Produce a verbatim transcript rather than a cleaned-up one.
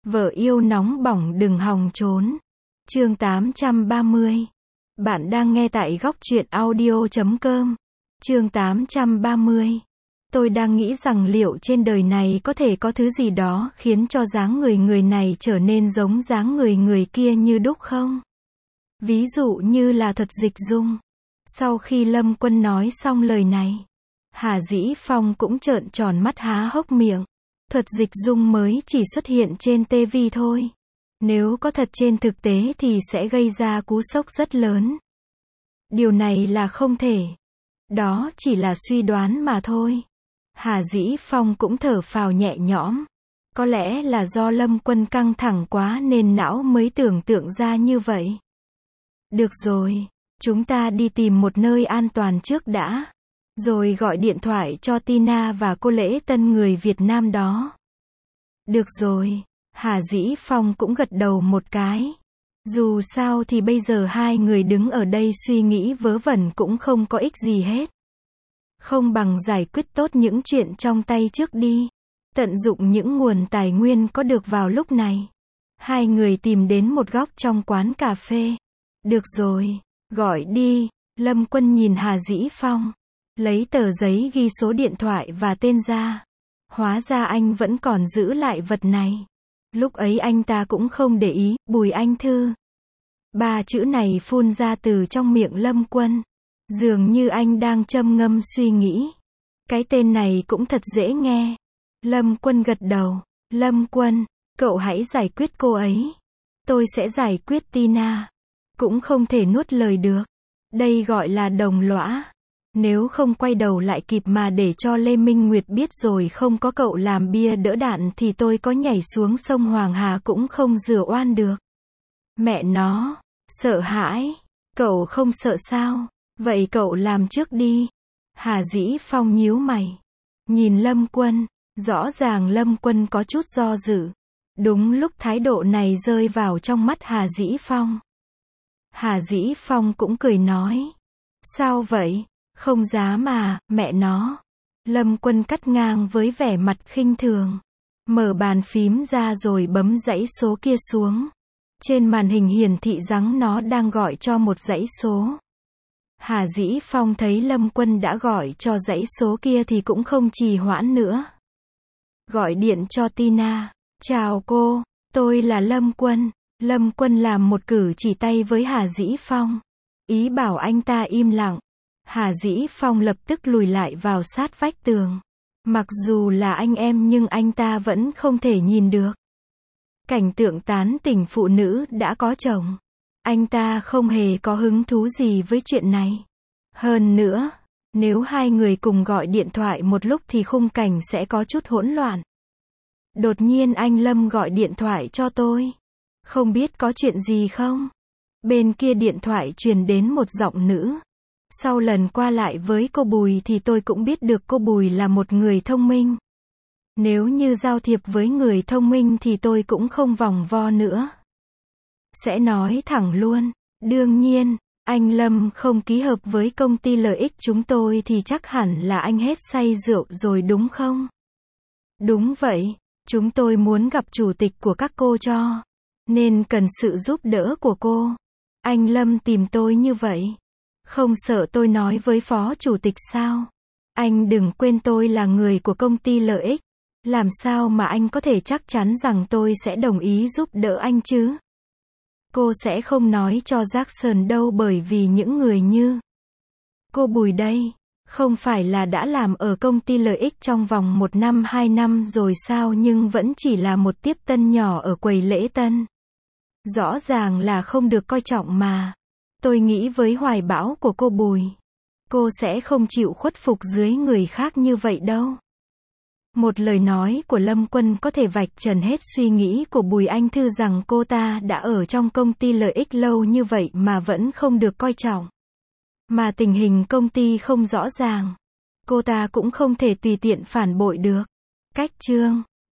Vợ yêu nóng bỏng đừng hòng trốn. Chương tám trăm ba mươi. Bạn đang nghe tại góc truyện audio chấm com. Chương tám trăm ba mươi. Tôi đang nghĩ rằng liệu trên đời này có thể có thứ gì đó khiến cho dáng người người này trở nên giống dáng người người kia như đúc không? Ví dụ như là thuật dịch dung. Sau khi Lâm Quân nói xong lời này, Hà Dĩ Phong cũng trợn tròn mắt há hốc miệng. Thuật dịch dung mới chỉ xuất hiện trên ti vi thôi. Nếu có thật trên thực tế thì sẽ gây ra cú sốc rất lớn. Điều này là không thể. Đó chỉ là suy đoán mà thôi. Hà Dĩ Phong cũng thở phào nhẹ nhõm. Có lẽ là do Lâm Quân căng thẳng quá nên não mới tưởng tượng ra như vậy. Được rồi, chúng ta đi tìm một nơi an toàn trước đã. Rồi gọi điện thoại cho Tina và cô lễ tân người Việt Nam đó. Được rồi, Hà Dĩ Phong cũng gật đầu một cái. Dù sao thì bây giờ hai người đứng ở đây suy nghĩ vớ vẩn cũng không có ích gì hết. Không bằng giải quyết tốt những chuyện trong tay trước đi. Tận dụng những nguồn tài nguyên có được vào lúc này. Hai người tìm đến một góc trong quán cà phê. Được rồi, gọi đi. Lâm Quân nhìn Hà Dĩ Phong. Lấy tờ giấy ghi số điện thoại và tên ra. Hóa ra anh vẫn còn giữ lại vật này. Lúc ấy anh ta cũng không để ý, Bùi Anh Thư. Ba chữ này phun ra từ trong miệng Lâm Quân. Dường như anh đang châm ngâm suy nghĩ. Cái tên này cũng thật dễ nghe. Lâm Quân gật đầu. Lâm Quân, cậu hãy giải quyết cô ấy. Tôi sẽ giải quyết Tina. Cũng không thể nuốt lời được. Đây gọi là đồng lõa. Nếu không quay đầu lại kịp mà để cho Lê Minh Nguyệt biết rồi không có cậu làm bia đỡ đạn thì tôi có nhảy xuống sông Hoàng Hà cũng không rửa oan được. Mẹ nó, sợ hãi. Cậu không sợ sao? Vậy cậu làm trước đi. Hà Dĩ Phong nhíu mày. Nhìn Lâm Quân, rõ ràng Lâm Quân có chút do dự. Đúng lúc thái độ này rơi vào trong mắt Hà Dĩ Phong. Hà Dĩ Phong cũng cười nói. Sao vậy? Không dám mà, mẹ nó. Lâm Quân cắt ngang với vẻ mặt khinh thường. Mở bàn phím ra rồi bấm dãy số kia xuống. Trên màn hình hiển thị rằng nó đang gọi cho một dãy số. Hà Dĩ Phong thấy Lâm Quân đã gọi cho dãy số kia thì cũng không trì hoãn nữa. Gọi điện cho Tina. Chào cô, tôi là Lâm Quân. Lâm Quân làm một cử chỉ tay với Hà Dĩ Phong. Ý bảo anh ta im lặng. Hà Dĩ Phong lập tức lùi lại vào sát vách tường. Mặc dù là anh em nhưng anh ta vẫn không thể nhìn được. Cảnh tượng tán tỉnh phụ nữ đã có chồng. Anh ta không hề có hứng thú gì với chuyện này. Hơn nữa, nếu hai người cùng gọi điện thoại một lúc thì khung cảnh sẽ có chút hỗn loạn. Đột nhiên anh Lâm gọi điện thoại cho tôi. Không biết có chuyện gì không? Bên kia điện thoại truyền đến một giọng nữ. Sau lần qua lại với cô Bùi thì tôi cũng biết được cô Bùi là một người thông minh. Nếu như giao thiệp với người thông minh thì tôi cũng không vòng vo nữa. Sẽ nói thẳng luôn. Đương nhiên, anh Lâm không ký hợp với công ty lợi ích chúng tôi thì chắc hẳn là anh hết say rượu rồi đúng không? Đúng vậy, chúng tôi muốn gặp chủ tịch của các cô cho. Nên cần sự giúp đỡ của cô. Anh Lâm tìm tôi như vậy. Không sợ tôi nói với phó chủ tịch sao? Anh đừng quên tôi là người của công ty lợi ích. Làm sao mà anh có thể chắc chắn rằng tôi sẽ đồng ý giúp đỡ anh chứ? Cô sẽ không nói cho Jackson đâu bởi vì những người như cô Bùi đây, không phải là đã làm ở công ty lợi ích trong vòng một năm hai năm rồi sao nhưng vẫn chỉ là một tiếp tân nhỏ ở quầy lễ tân. Rõ ràng là không được coi trọng mà. Tôi nghĩ với hoài bão của cô Bùi, cô sẽ không chịu khuất phục dưới người khác như vậy đâu. Một lời nói của Lâm Quân có thể vạch trần hết suy nghĩ của Bùi Anh Thư rằng cô ta đã ở trong công ty lợi ích lâu như vậy mà vẫn không được coi trọng. Mà tình hình công ty không rõ ràng. Cô ta cũng không thể tùy tiện phản bội được. Cách chương